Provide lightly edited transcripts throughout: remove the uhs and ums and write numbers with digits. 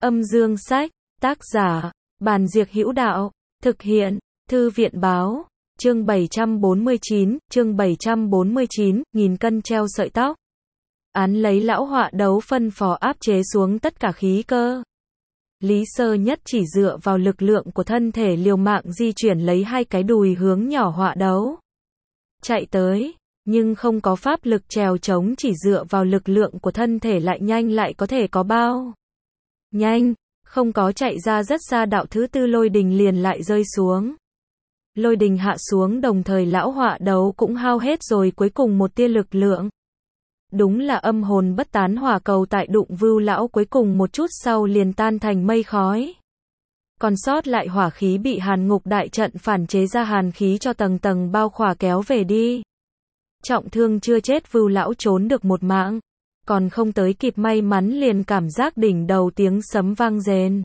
Âm dương sách, tác giả, Bàn Diệc Hữu Đạo, thực hiện, Thư viện báo, chương 749, nghìn cân treo sợi tóc. Án lấy lão họa đấu phân phó áp chế xuống tất cả khí cơ. Lý Sơ Nhất chỉ dựa vào lực lượng của thân thể liều mạng di chuyển lấy hai cái đùi hướng nhỏ họa đấu chạy tới, nhưng không có pháp lực trèo trống, chỉ dựa vào lực lượng của thân thể lại nhanh lại có thể có bao nhanh, không có chạy ra rất xa, đạo thứ tư lôi đình liền lại rơi xuống. Lôi đình hạ xuống đồng thời lão họa đấu cũng hao hết rồi cuối cùng một tia lực lượng. Đúng là âm hồn bất tán, hỏa cầu tại đụng vưu lão cuối cùng một chút sau liền tan thành mây khói. Còn sót lại hỏa khí bị hàn ngục đại trận phản chế ra hàn khí cho tầng tầng bao khỏa kéo về đi. Trọng thương chưa chết vưu lão trốn được một mạng, còn không tới kịp may mắn liền cảm giác đỉnh đầu tiếng sấm vang rền.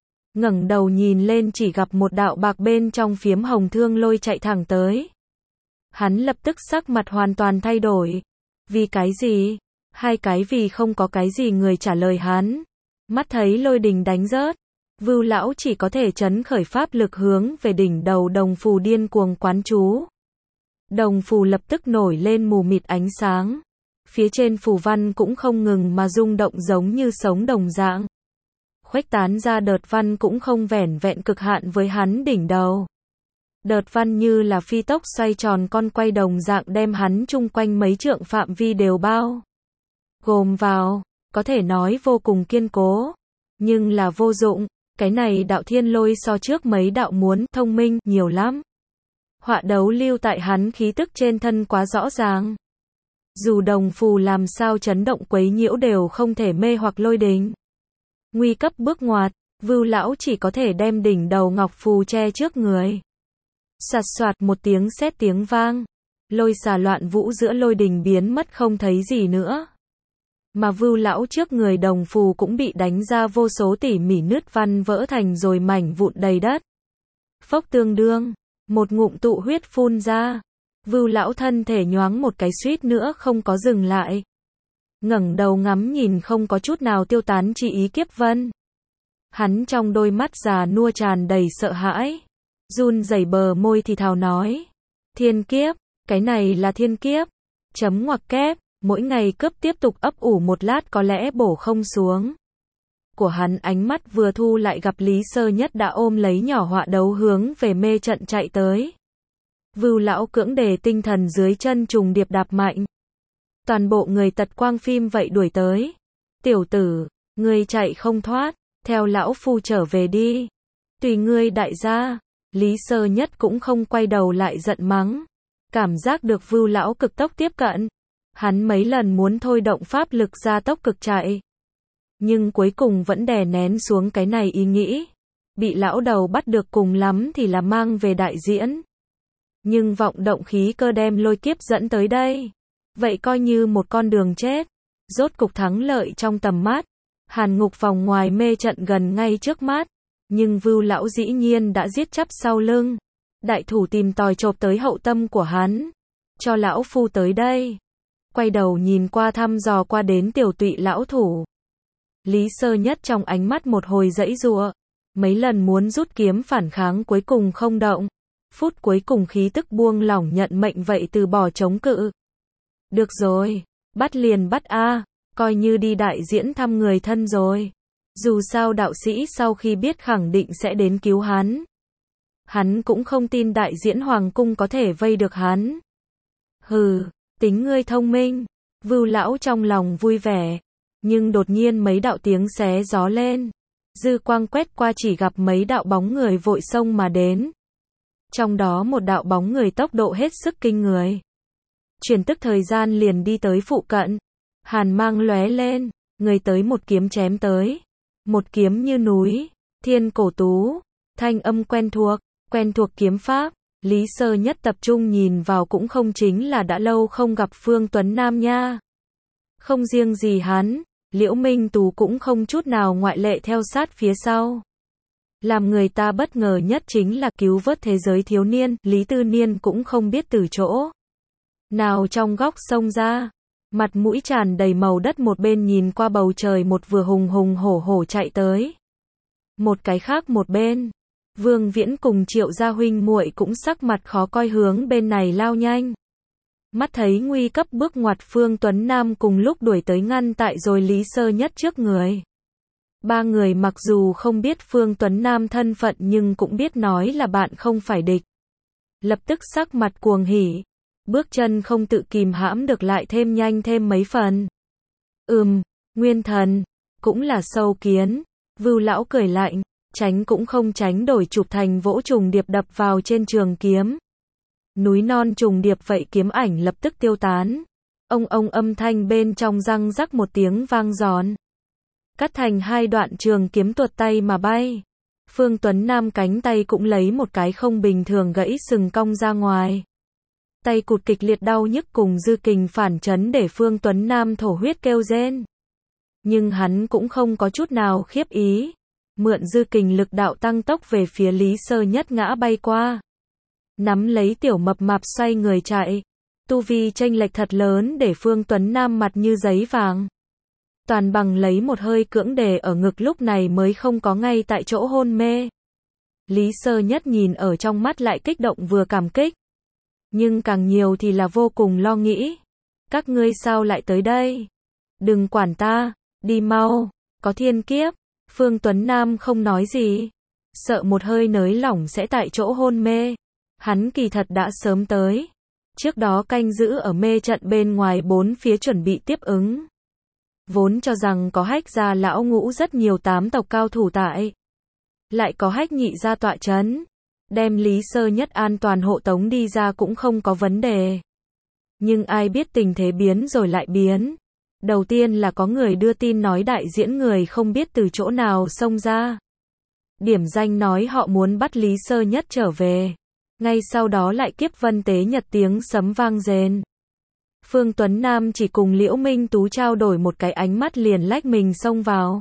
Ngẩng đầu nhìn lên chỉ gặp một đạo bạc bên trong phiếm hồng thương lôi chạy thẳng tới. Hắn lập tức sắc mặt hoàn toàn thay đổi. Vì cái gì? Hai cái vì không có cái gì người trả lời hắn. Mắt thấy lôi đình đánh rớt, vưu lão chỉ có thể trấn khởi pháp lực hướng về đỉnh đầu đồng phù điên cuồng quán chú. Đồng phù lập tức nổi lên mù mịt ánh sáng. Phía trên phù văn cũng không ngừng mà rung động giống như sống đồng dạng. Khuếch tán ra đợt văn cũng không vẻn vẹn cực hạn với hắn đỉnh đầu. Đợt văn như là phi tốc xoay tròn con quay đồng dạng đem hắn chung quanh mấy trượng phạm vi đều bao gồm vào, có thể nói vô cùng kiên cố. Nhưng là vô dụng, cái này đạo thiên lôi so trước mấy đạo muốn thông minh nhiều lắm. Họa đấu lưu tại hắn khí tức trên thân quá rõ ràng. Dù đồng phù làm sao chấn động quấy nhiễu đều không thể mê hoặc lôi đình. Nguy cấp bước ngoặt, vưu lão chỉ có thể đem đỉnh đầu ngọc phù che trước người. Sạt soạt một tiếng sét tiếng vang, lôi xà loạn vũ giữa lôi đình biến mất không thấy gì nữa. Mà vưu lão trước người đồng phù cũng bị đánh ra vô số tỉ mỉ nứt văn vỡ thành rồi mảnh vụn đầy đất. Phốc tương đương, một ngụm tụ huyết phun ra. Vưu lão thân thể nhoáng một cái suýt nữa không có dừng lại. Ngẩng đầu ngắm nhìn không có chút nào tiêu tán chi ý kiếp vân. Hắn trong đôi mắt già nua tràn đầy sợ hãi. Run rẩy bờ môi thì thào nói. Thiên kiếp, cái này là thiên kiếp. Chấm ngoặc kép, mỗi ngày cướp tiếp tục ấp ủ một lát có lẽ bổ không xuống. Của hắn ánh mắt vừa thu lại gặp Lý Sơ Nhất đã ôm lấy nhỏ họa đấu hướng về mê trận chạy tới. Vưu lão cưỡng đề tinh thần dưới chân trùng điệp đạp mạnh. Toàn bộ người tật quang phim vậy đuổi tới. Tiểu tử, ngươi chạy không thoát, theo lão phu trở về đi. Tùy ngươi đại gia. Lý Sơ Nhất cũng không quay đầu lại giận mắng. Cảm giác được vưu lão cực tốc tiếp cận. Hắn mấy lần muốn thôi động pháp lực ra tốc cực chạy. Nhưng cuối cùng vẫn đè nén xuống cái này ý nghĩ. Bị lão đầu bắt được cùng lắm thì là mang về đại diễn. Nhưng vọng động khí cơ đem lôi kiếp dẫn tới đây. Vậy coi như một con đường chết. Rốt cục thắng lợi trong tầm mắt. Hàn ngục vòng ngoài mê trận gần ngay trước mắt. Nhưng vưu lão dĩ nhiên đã giết chắp sau lưng. Đại thủ tìm tòi chộp tới hậu tâm của hắn. Cho lão phu tới đây. Quay đầu nhìn qua thăm dò qua đến tiểu tụy lão thủ. Lý Sơ Nhất trong ánh mắt một hồi giãy giụa. Mấy lần muốn rút kiếm phản kháng cuối cùng không động. Phút cuối cùng khí tức buông lỏng nhận mệnh vậy từ bỏ chống cự. Được rồi, bắt liền bắt a, coi như đi đại diễn thăm người thân rồi. Dù sao đạo sĩ sau khi biết khẳng định sẽ đến cứu hắn. Hắn cũng không tin đại diễn hoàng cung có thể vây được hắn. Hừ, tính ngươi thông minh. Vưu lão trong lòng vui vẻ. Nhưng đột nhiên mấy đạo tiếng xé gió lên. Dư quang quét qua chỉ gặp mấy đạo bóng người vội xông mà đến. Trong đó một đạo bóng người tốc độ hết sức kinh người. Chuyển tức thời gian liền đi tới phụ cận. Hàn mang lóe lên, người tới một kiếm chém tới. Một kiếm như núi, thiên cổ tú, thanh âm quen thuộc kiếm pháp. Lý Sơ Nhất tập trung nhìn vào cũng không chính là đã lâu không gặp Phương Tuấn Nam nha. Không riêng gì hắn, Liễu Minh Tú cũng không chút nào ngoại lệ theo sát phía sau. Làm người ta bất ngờ nhất chính là cứu vớt thế giới thiếu niên, Lý Tư Niên cũng không biết từ chỗ nào trong góc sông ra. Mặt mũi tràn đầy màu đất một bên nhìn qua bầu trời một vừa hùng hùng hổ hổ chạy tới. Một cái khác một bên, Vương Viễn cùng Triệu gia huynh muội cũng sắc mặt khó coi hướng bên này lao nhanh. Mắt thấy nguy cấp bước ngoặt, Phương Tuấn Nam cùng lúc đuổi tới ngăn tại rồi Lý Sơ Nhất trước người. Ba người mặc dù không biết Phương Tuấn Nam thân phận nhưng cũng biết nói là bạn không phải địch. Lập tức sắc mặt cuồng hỉ, bước chân không tự kìm hãm được lại thêm nhanh thêm mấy phần. Nguyên thần, cũng là sâu kiến. Vưu lão cười lạnh, tránh cũng không tránh, đổi chụp thành vỗ trùng điệp đập vào trên trường kiếm. Núi non trùng điệp vậy, kiếm ảnh lập tức tiêu tán. Ông âm thanh bên trong răng rắc một tiếng vang giòn. Cắt thành hai đoạn, trường kiếm tuột tay mà bay. Phương Tuấn Nam cánh tay cũng lấy một cái không bình thường gãy, sừng cong ra ngoài. Tay cụt kịch liệt đau nhức cùng dư kình phản chấn để Phương Tuấn Nam thổ huyết kêu rên. Nhưng hắn cũng không có chút nào khiếp ý. Mượn dư kình lực đạo tăng tốc về phía Lý Sơ Nhất ngã bay qua. Nắm lấy tiểu mập mạp xoay người chạy. Tu vi chênh lệch thật lớn để Phương Tuấn Nam mặt như giấy vàng. Toàn bằng lấy một hơi cưỡng đè ở ngực, lúc này mới không có ngay tại chỗ hôn mê. Lý Sơ Nhất nhìn ở trong mắt lại kích động vừa cảm kích. Nhưng càng nhiều thì là vô cùng lo nghĩ. Các ngươi sao lại tới đây? Đừng quản ta, đi mau, có thiên kiếp. Phương Tuấn Nam không nói gì. Sợ một hơi nới lỏng sẽ tại chỗ hôn mê. Hắn kỳ thật đã sớm tới. Trước đó canh giữ ở mê trận bên ngoài bốn phía chuẩn bị tiếp ứng. Vốn cho rằng có Hách gia lão ngũ rất nhiều tám tộc cao thủ tại. Lại có Hách nhị gia tọa chấn. Đem Lý Sơ Nhất an toàn hộ tống đi ra cũng không có vấn đề. Nhưng ai biết tình thế biến rồi lại biến. Đầu tiên là có người đưa tin nói đại diễn người không biết từ chỗ nào xông ra. Điểm danh nói họ muốn bắt Lý Sơ Nhất trở về. Ngay sau đó lại kiếp vân tế nhật, tiếng sấm vang rền. Phương Tuấn Nam chỉ cùng Liễu Minh Tú trao đổi một cái ánh mắt liền lách mình xông vào.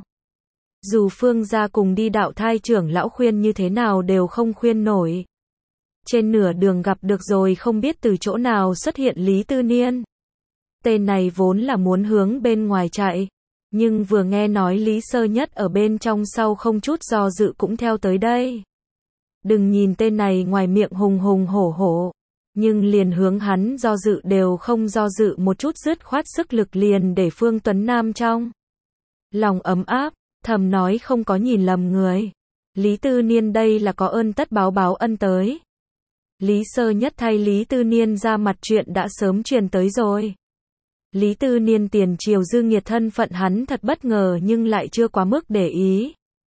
Dù Phương gia cùng đi đạo thai trưởng lão khuyên như thế nào đều không khuyên nổi. Trên nửa đường gặp được rồi không biết từ chỗ nào xuất hiện Lý Tư Niên. Tên này vốn là muốn hướng bên ngoài chạy. Nhưng vừa nghe nói Lý Sơ Nhất ở bên trong, sau không chút do dự cũng theo tới đây. Đừng nhìn tên này ngoài miệng hùng hùng hổ hổ. Nhưng liền hướng hắn do dự đều không do dự một chút, dứt khoát sức lực liền để Phương Tuấn Nam trong lòng ấm áp, thầm nói không có nhìn lầm người. Lý Tư Niên đây là có ơn tất báo ân tới. Lý Sơ Nhất thay Lý Tư Niên ra mặt, chuyện đã sớm truyền tới rồi. Lý Tư Niên tiền triều dư nghiệt, thân phận hắn thật bất ngờ nhưng lại chưa quá mức để ý.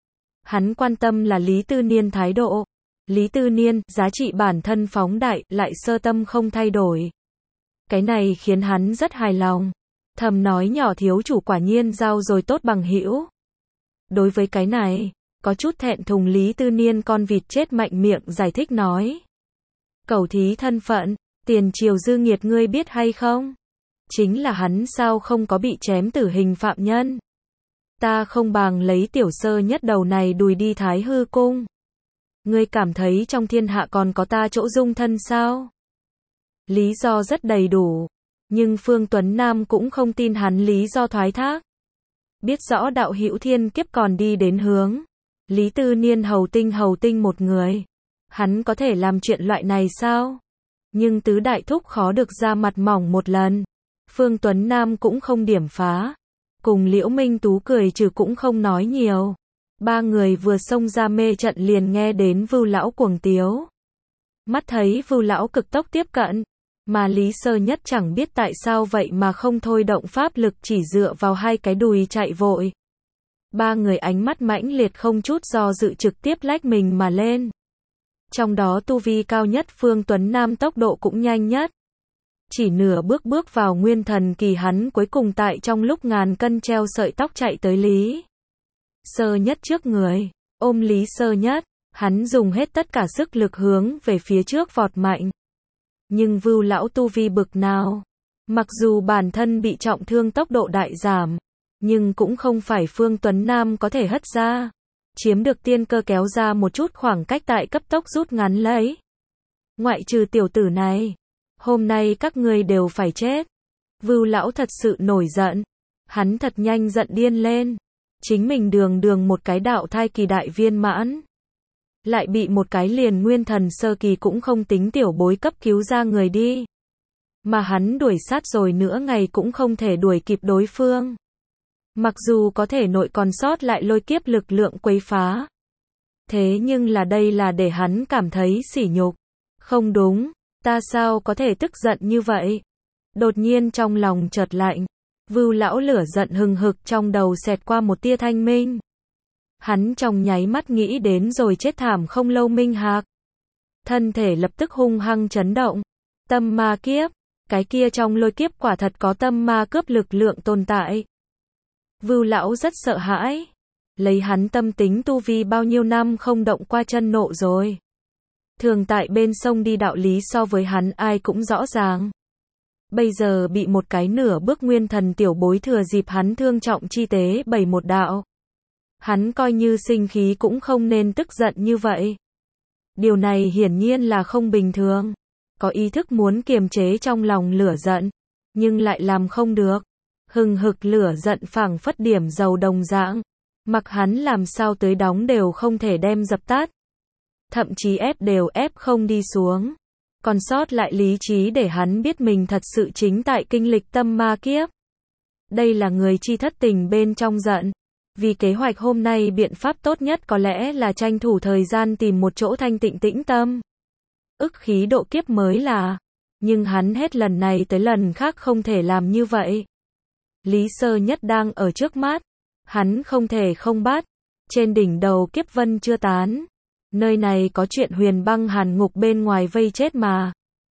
Hắn quan tâm là Lý Tư Niên thái độ. Lý Tư Niên, giá trị bản thân phóng đại, lại sơ tâm không thay đổi. Cái này khiến hắn rất hài lòng. Thầm nói nhỏ thiếu chủ quả nhiên giao rồi tốt bằng hữu. Đối với cái này, có chút thẹn thùng, Lý Tư Niên con vịt chết mạnh miệng giải thích nói. Cẩu thí thân phận, tiền triều dư nghiệt ngươi biết hay không? Chính là hắn sao không có bị chém tử hình phạm nhân. Ta không bằng lấy Tiểu Sơ Nhất đầu này đùi đi Thái Hư cung. Ngươi cảm thấy trong thiên hạ còn có ta chỗ dung thân sao? Lý do rất đầy đủ. Nhưng Phương Tuấn Nam cũng không tin hắn lý do thoái thác. Biết rõ đạo hữu thiên kiếp còn đi đến hướng. Lý Tư Niên hầu tinh một người. Hắn có thể làm chuyện loại này sao? Nhưng tứ đại thúc khó được ra mặt mỏng một lần. Phương Tuấn Nam cũng không điểm phá. Cùng Liễu Minh Tú cười trừ cũng không nói nhiều. Ba người vừa xông ra mê trận liền nghe đến Vưu lão cuồng tiếu. Mắt thấy Vưu lão cực tốc tiếp cận. Mà Lý Sơ Nhất chẳng biết tại sao vậy mà không thôi động pháp lực, chỉ dựa vào hai cái đùi chạy vội. Ba người ánh mắt mãnh liệt không chút do dự trực tiếp lách mình mà lên. Trong đó tu vi cao nhất Phương Tuấn Nam tốc độ cũng nhanh nhất. Chỉ nửa bước vào nguyên thần kỳ, hắn cuối cùng tại trong lúc ngàn cân treo sợi tóc chạy tới Lý Sơ Nhất trước người, ôm Lý Sơ Nhất, hắn dùng hết tất cả sức lực hướng về phía trước vọt mạnh. Nhưng Vưu lão tu vi bực nào, mặc dù bản thân bị trọng thương tốc độ đại giảm, nhưng cũng không phải Phương Tuấn Nam có thể hất ra. Chiếm được tiên cơ kéo ra một chút khoảng cách tại cấp tốc rút ngắn lấy. Ngoại trừ tiểu tử này, hôm nay các ngươi đều phải chết. Vưu lão thật sự nổi giận. Hắn thật nhanh giận điên lên. Chính mình đường đường một cái đạo thai kỳ đại viên mãn. Lại bị một cái liền nguyên thần sơ kỳ cũng không tính tiểu bối cấp cứu ra người đi. Mà hắn đuổi sát rồi nữa ngày cũng không thể đuổi kịp đối phương. Mặc dù có thể nội còn sót lại lôi kiếp lực lượng quấy phá. Thế nhưng là đây là để hắn cảm thấy sỉ nhục. Không đúng, ta sao có thể tức giận như vậy? Đột nhiên trong lòng chợt lạnh. Vưu lão lửa giận hừng hực trong đầu xẹt qua một tia thanh minh. Hắn trong nháy mắt nghĩ đến rồi chết thảm không lâu Minh Hạc. Thân thể lập tức hung hăng chấn động. Tâm ma kiếp. Cái kia trong lôi kiếp quả thật có tâm ma cướp lực lượng tồn tại. Vưu lão rất sợ hãi. Lấy hắn tâm tính tu vi bao nhiêu năm không động qua chân nộ rồi. Thường tại bên sông đi đạo lý so với hắn ai cũng rõ ràng. Bây giờ bị một cái nửa bước nguyên thần tiểu bối thừa dịp hắn thương trọng chi tế bày một đạo. Hắn coi như sinh khí cũng không nên tức giận như vậy. Điều này hiển nhiên là không bình thường. Có ý thức muốn kiềm chế trong lòng lửa giận, nhưng lại làm không được. Hừng hực lửa giận phảng phất điểm dầu đồng dạng. Mặc hắn làm sao tới đóng đều không thể đem dập tắt. Thậm chí ép đều ép không đi xuống. Còn sót lại lý trí để hắn biết mình thật sự chính tại kinh lịch tâm ma kiếp. Đây là người chi thất tình bên trong giận. Vì kế hoạch hôm nay biện pháp tốt nhất có lẽ là tranh thủ thời gian tìm một chỗ thanh tịnh tĩnh tâm. Ức khí độ kiếp mới là. Nhưng hắn hết lần này tới lần khác không thể làm như vậy. Lý Sơ Nhất đang ở trước mắt. Hắn không thể không bắt. Trên đỉnh đầu kiếp vân chưa tán. Nơi này có chuyện huyền băng hàn ngục bên ngoài vây chết mà.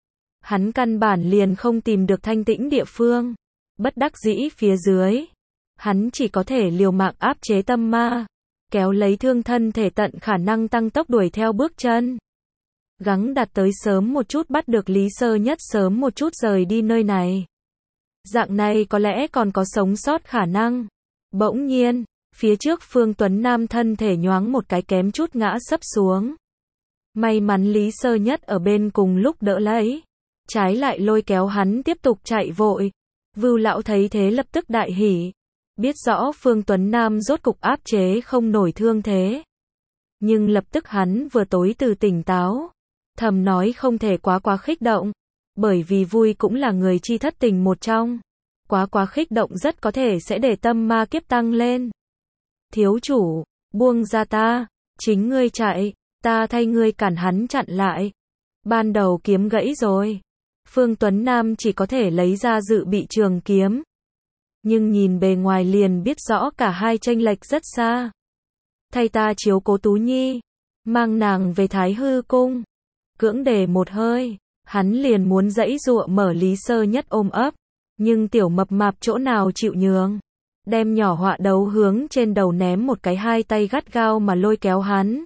Hắn căn bản liền không tìm được thanh tĩnh địa phương. Bất đắc dĩ phía dưới. Hắn chỉ có thể liều mạng áp chế tâm ma. Kéo lấy thương thân thể tận khả năng tăng tốc đuổi theo bước chân. Gắng đạt tới sớm một chút bắt được Lý Sơ Nhất sớm một chút rời đi nơi này. Dạng này có lẽ còn có sống sót khả năng. Bỗng nhiên, phía trước Phương Tuấn Nam thân thể nhoáng một cái kém chút ngã sấp xuống. May mắn Lý Sơ Nhất ở bên cùng lúc đỡ lấy. Trái lại lôi kéo hắn tiếp tục chạy vội. Vưu lão thấy thế lập tức đại hỉ. Biết rõ Phương Tuấn Nam rốt cục áp chế không nổi thương thế. Nhưng lập tức hắn vừa tối từ tỉnh táo. Thầm nói không thể quá khích động. Bởi vì vui cũng là người chi thất tình một trong. Quá khích động rất có thể sẽ để tâm ma kiếp tăng lên. Thiếu chủ, buông ra ta. Chính ngươi chạy, ta thay ngươi cản hắn chặn lại. Ban đầu kiếm gãy rồi. Phương Tuấn Nam chỉ có thể lấy ra dự bị trường kiếm. Nhưng nhìn bề ngoài liền biết rõ cả hai chênh lệch rất xa. Thay ta chiếu cố Tú Nhi. Mang nàng về Thái Hư Cung. Cưỡng để một hơi. Hắn liền muốn giãy giụa mở Lý Sơ Nhất ôm ấp. Nhưng tiểu mập mạp chỗ nào chịu nhường. Đem nhỏ họa đấu hướng trên đầu ném một cái hai tay gắt gao mà lôi kéo hắn.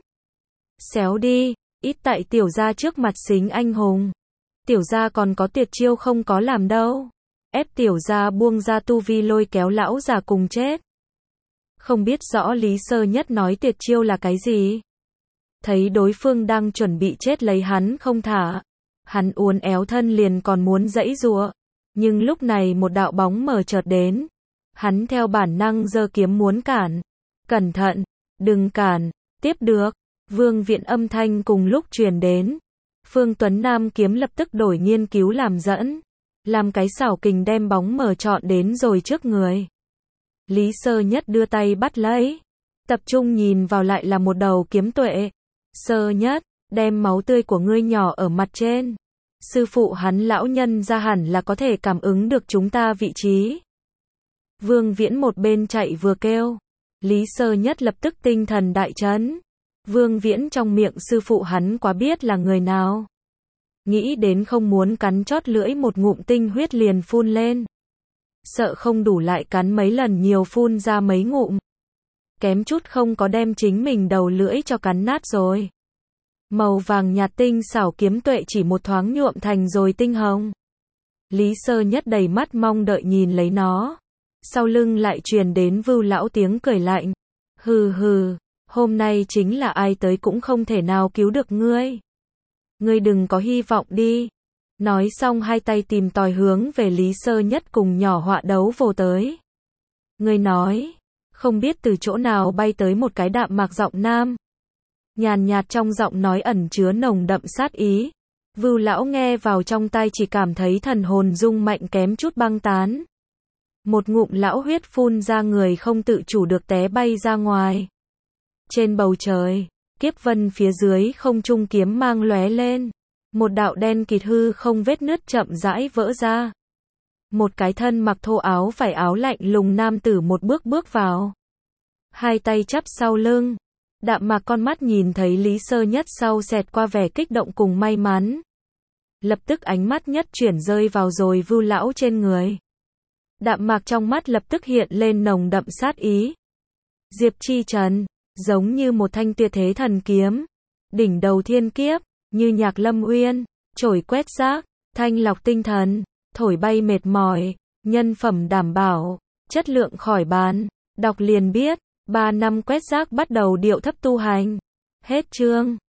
Xéo đi, ít tại tiểu gia trước mặt xính anh hùng. Tiểu gia còn có tuyệt chiêu không có làm đâu. Ép tiểu gia buông ra tu vi lôi kéo lão già cùng chết. Không biết rõ Lý Sơ Nhất nói tuyệt chiêu là cái gì. Thấy đối phương đang chuẩn bị chết lấy hắn không thả. Hắn uốn éo thân liền còn muốn giãy giụa. Nhưng lúc này một đạo bóng mờ chợt đến. Hắn theo bản năng giơ kiếm muốn cản. Cẩn thận, đừng cản, tiếp được. Vương Viện âm thanh cùng lúc truyền đến. Phương Tuấn Nam kiếm lập tức đổi nghiên cứu làm dẫn. Làm cái xảo kình đem bóng mờ trọn đến rồi trước người. Lý Sơ Nhất đưa tay bắt lấy. Tập trung nhìn vào lại là một đầu kiếm tuệ. Sơ Nhất, đem máu tươi của ngươi nhỏ ở mặt trên. Sư phụ hắn lão nhân ra hẳn là có thể cảm ứng được chúng ta vị trí. Vương Viễn một bên chạy vừa kêu. Lý Sơ Nhất lập tức tinh thần đại chấn. Vương Viễn trong miệng sư phụ hắn quá biết là người nào. Nghĩ đến không muốn cắn chót lưỡi một ngụm tinh huyết liền phun lên. Sợ không đủ lại cắn mấy lần nhiều phun ra mấy ngụm. Kém chút không có đem chính mình đầu lưỡi cho cắn nát rồi. Màu vàng nhạt tinh xảo kiếm tuệ chỉ một thoáng nhuộm thành rồi tinh hồng. Lý Sơ Nhất đầy mắt mong đợi nhìn lấy nó. Sau lưng lại truyền đến Vưu lão tiếng cười lạnh. Hừ hừ, hôm nay chính là ai tới cũng không thể nào cứu được ngươi. Ngươi đừng có hy vọng đi. Nói xong hai tay tìm tòi hướng về Lý Sơ Nhất cùng nhỏ họa đấu vồ tới. Ngươi nói, Không biết từ chỗ nào bay tới một cái đạm mạc giọng nam. Nhàn nhạt trong giọng nói ẩn chứa nồng đậm sát ý. Vưu lão nghe vào trong tai chỉ cảm thấy thần hồn rung mạnh kém chút băng tán. Một ngụm lão huyết phun ra, người không tự chủ được té bay ra ngoài. Trên bầu trời, kiếp vân phía dưới không trung kiếm mang lóe lên. Một đạo đen kịt hư không vết nứt chậm rãi vỡ ra. Một cái thân mặc thô áo vải áo lạnh lùng nam tử một bước bước vào. Hai tay chắp sau lưng. Đạm mạc con mắt nhìn thấy Lý Sơ Nhất sau xẹt qua vẻ kích động cùng may mắn. Lập tức ánh mắt nhất chuyển rơi vào rồi Vưu lão trên người. Đạm mạc trong mắt lập tức hiện lên nồng đậm sát ý. Diệp Chi Trần, giống như một thanh tuyệt thế thần kiếm. Đỉnh đầu thiên kiếp, như nhạc lâm uyên, trổi quét rác, thanh lọc tinh thần, thổi bay mệt mỏi, nhân phẩm đảm bảo, chất lượng khỏi bàn. Đọc liền biết, 3 năm quét rác bắt đầu điệu thấp tu hành. Hết chương.